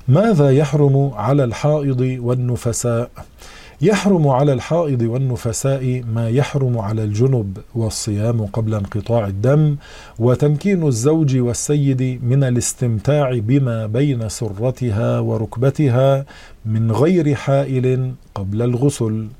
ماذا يحرم على الحائض والنفساء؟ يحرم على الحائض والنفساء ما يحرم على الجنب، والصيام قبل انقطاع الدم، وتمكين الزوج والسيد من الاستمتاع بما بين سرتها وركبتها من غير حائل قبل الغسل.